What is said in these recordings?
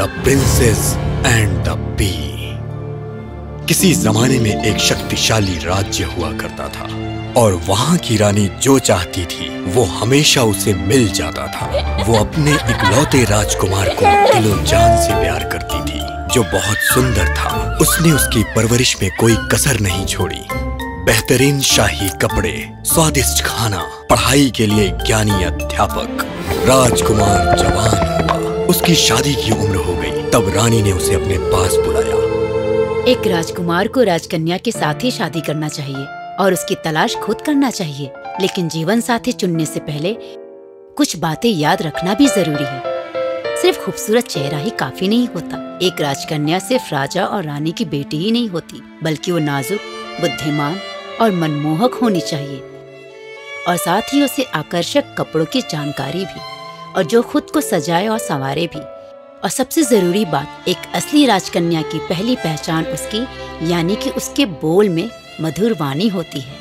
The princess and the bee. किसी जमाने में एक शक्तिशाली राज्य हुआ करता था और वहां की रानी जो चाहती थी वो हमेशा उसे मिल जाता था। वो अपने इकलौते राजकुमार को दिलो जान से प्यार करती थी, जो बहुत सुंदर था। उसने उसकी परवरिश में कोई कसर नहीं छोड़ी। बेहतरीन शाही कपड़े, स्वादिष्ट खाना, पढ़ाई के लिए ज्ञानी अध्यापक। राजकुमार जवान हुआ, उसकी शादी की उम्र हो गई। तब रानी ने उसे अपने पास बुलाया। एक राजकुमार को राजकन्या के साथ ही शादी करना चाहिए और उसकी तलाश खुद करना चाहिए, लेकिन जीवन साथी चुनने से पहले कुछ बातें याद रखना भी जरूरी है। सिर्फ खूबसूरत चेहरा ही काफी नहीं होता। एक राजकन्या सिर्फ राजा और रानी की बेटी ही नहीं होती, बल्कि वो नाजुक, बुद्धिमान और मनमोहक होनी चाहिए, और साथ ही उसे आकर्षक कपड़ों की जानकारी भी, और जो खुद को सजाए और संवारे भी। और सबसे जरूरी बात, एक असली राजकन्या की पहली पहचान उसकी यानी कि उसके बोल में मधुर वाणी होती है।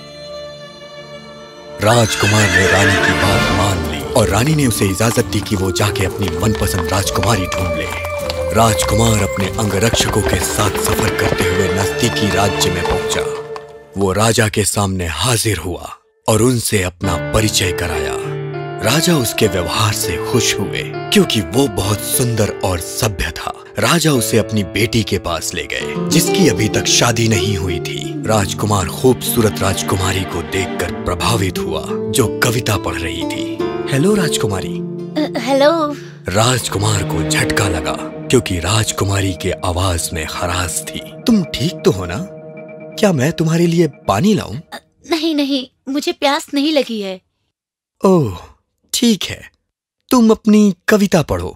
राजकुमार ने रानी की बात मान ली और रानी ने उसे इजाजत दी कि वो जाके अपनी मनपसंद राजकुमारी ढूंढ ले। राजकुमार अपने अंगरक्षकों के साथ सफर करते हुए नजदीकी राज्य में पहुंचा। वो राजा के सामने हाजिर हुआ और उनसे अपना परिचय कराया। राजा उसके व्यवहार से खुश हुए क्योंकि वो बहुत सुंदर और सभ्य था। राजा उसे अपनी बेटी के पास ले गए, जिसकी अभी तक शादी नहीं हुई थी। राजकुमार खूबसूरत राजकुमारी को देखकर प्रभावित हुआ, जो कविता पढ़ रही थी। हेलो राजकुमारी। हेलो। राजकुमार को झटका लगा क्योंकि राजकुमारी के आवाज में खराश थी। तुम ठीक तो हो ना? क्या मैं तुम्हारे लिए पानी लाऊं? नहीं नहीं, मुझे प्यास नहीं लगी है। ओह ठीक है, तुम अपनी कविता पढ़ो।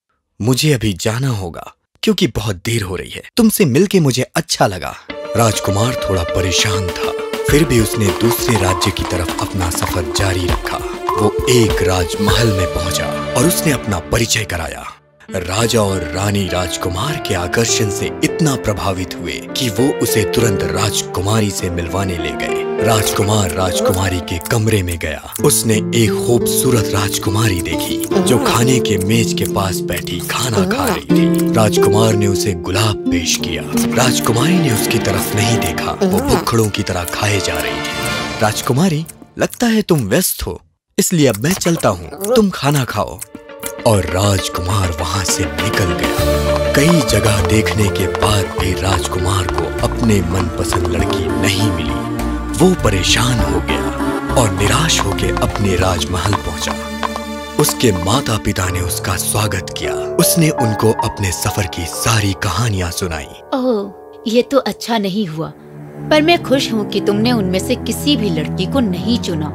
मुझे अभी जाना होगा क्योंकि बहुत देर हो रही है। तुमसे मिलके मुझे अच्छा लगा। राजकुमार थोड़ा परेशान था, फिर भी उसने दूसरे राज्य की तरफ अपना सफर जारी रखा। वो एक राजमहल में पहुंचा और उसने अपना परिचय कराया। राजा और रानी राजकुमार के आकर्षण से इतना प्रभावित हुए कि वो उसे तुरंत राजकुमारी से मिलवाने ले गए। राजकुमार राजकुमारी के कमरे में गया। उसने एक खूबसूरत राजकुमारी देखी जो खाने के मेज के पास बैठी खाना खा रही थी। राजकुमार ने उसे गुलाब पेश किया। राजकुमारी ने उसकी तरफ नहीं देखा, वो भुक्खड़ों की तरह खाए जा रही थी। राजकुमारी, लगता है तुम व्यस्त हो, इसलिए अब मैं चलता हूँ, तुम खाना खाओ। और राजकुमार वहां से निकल गया। कई जगह देखने के बाद भी राजकुमार को अपने मनपसंद लड़की नहीं मिली। वो परेशान हो गया और निराश होकर अपने राजमहल पहुंचा। उसके माता पिता ने उसका स्वागत किया। उसने उनको अपने सफर की सारी कहानियां सुनाई। ओह, ये तो अच्छा नहीं हुआ, पर मैं खुश हूँ कि तुमने उनमें से किसी भी लड़की को नहीं चुना।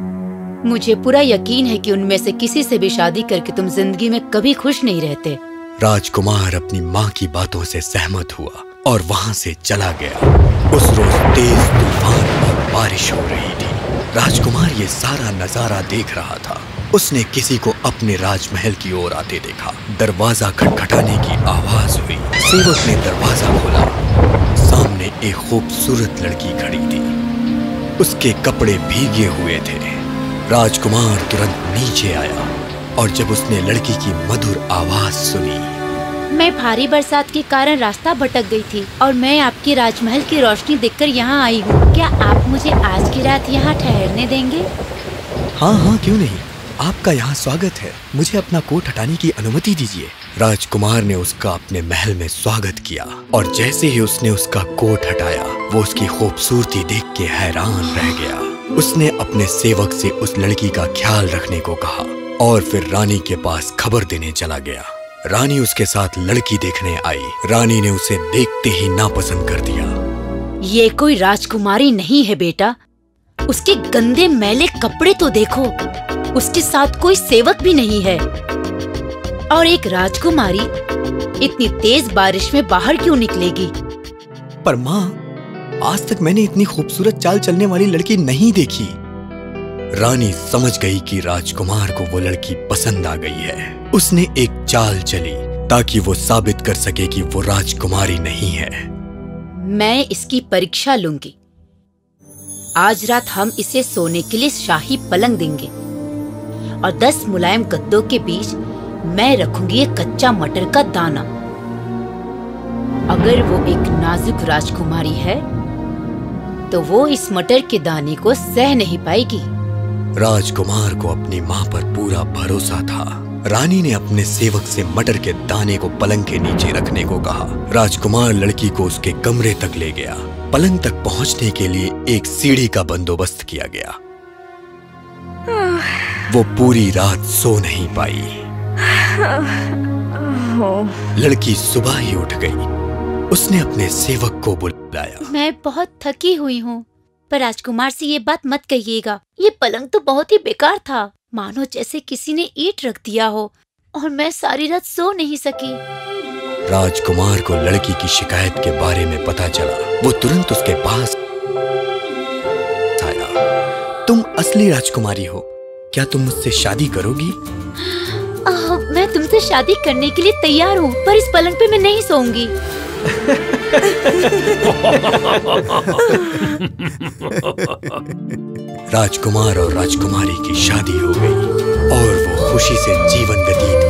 मुझे पूरा यकीन है कि उनमें से किसी से भी शादी करके तुम जिंदगी में कभी खुश नहीं रहते। राजकुमार अपनी माँ की बातों से सहमत हुआ और वहाँ से चला गया। उस रोज तेज तूफान और बारिश हो रही थी। राजकुमार ये सारा नजारा देख रहा था। उसने किसी को अपने राजमहल की ओर आते देखा। दरवाजा खटखटाने की आवाज हुई। सेवक ने दरवाजा खोला। सामने एक खूबसूरत लड़की खड़ी थी। उसके कपड़े भीगे हुए थे। राजकुमार तुरंत नीचे आया और जब उसने लड़की की मधुर आवाज सुनी। मैं भारी बरसात के कारण रास्ता भटक गई थी और मैं आपकी राजमहल की रोशनी देखकर यहाँ आई हूँ। क्या आप मुझे आज की रात यहाँ ठहरने देंगे? हाँ हाँ, क्यों नहीं, आपका यहाँ स्वागत है। मुझे अपना कोट हटाने की अनुमति दीजिए। राजकुमार ने उसका अपने महल में स्वागत किया और जैसे ही उसने उसका कोट हटाया, वो उसकी खूबसूरती देख के हैरान रह गया। उसने अपने सेवक से उस लड़की का ख्याल रखने को कहा और फिर रानी के पास खबर देने चला गया। रानी उसके साथ लड़की देखने आई। रानी ने उसे देखते ही नापसंद कर दिया। ये कोई राजकुमारी नहीं है बेटा, उसके गंदे मैले कपड़े तो देखो। उसके साथ कोई सेवक भी नहीं है। और एक राजकुमारी इतनी तेज बारिश में बाहर क्यों निकलेगी? पर माँ, आज तक मैंने इतनी खूबसूरत चाल चलने वाली लड़की नहीं देखी। रानी समझ गई कि राजकुमार को वो लड़की पसंद आ गई है। उसने एक चाल चली ताकि वो साबित कर सके कि वो राजकुमारी नहीं है। मैं इसकी परीक्षा लूंगी। आज रात हम इसे सोने के लिए शाही पलंग देंगे और 10 मुलायम गद्दों के बीच मैं रखूंगी एक कच्चा मटर का दाना। अगर वो एक नाजुक राजकुमारी है तो वो इस मटर के दाने को सह नहीं पाएगी। राजकुमार को अपनी माँ पर पूरा भरोसा था। रानी ने अपने सेवक से मटर के दाने को पलंग के नीचे रखने को कहा। राजकुमार लड़की को उसके कमरे तक ले गया। पलंग तक पहुंचने के लिए एक सीढ़ी का बंदोबस्त किया गया। वो पूरी रात सो नहीं पाई। लड़की सुबह ही उठ गई। उसने अपने सेवक को बुलाया। मैं बहुत थकी हुई हूँ, पर राजकुमार से ये बात मत कहिएगा। ये पलंग तो बहुत ही बेकार था, मानो जैसे किसी ने ईंट रख दिया हो, और मैं सारी रात सो नहीं सकी। राजकुमार को लड़की की शिकायत के बारे में पता चला। वो तुरंत उसके पास आया। तुम असली राजकुमारी हो, क्या तुम मुझसे शादी करोगी? मैं तुमसे शादी करने के लिए तैयार हूँ, पर इस पलंग पे मैं नहीं सोऊंगी। राजकुमार और राजकुमारी की शादी हो गई और वो खुशी से जीवन व्यतीत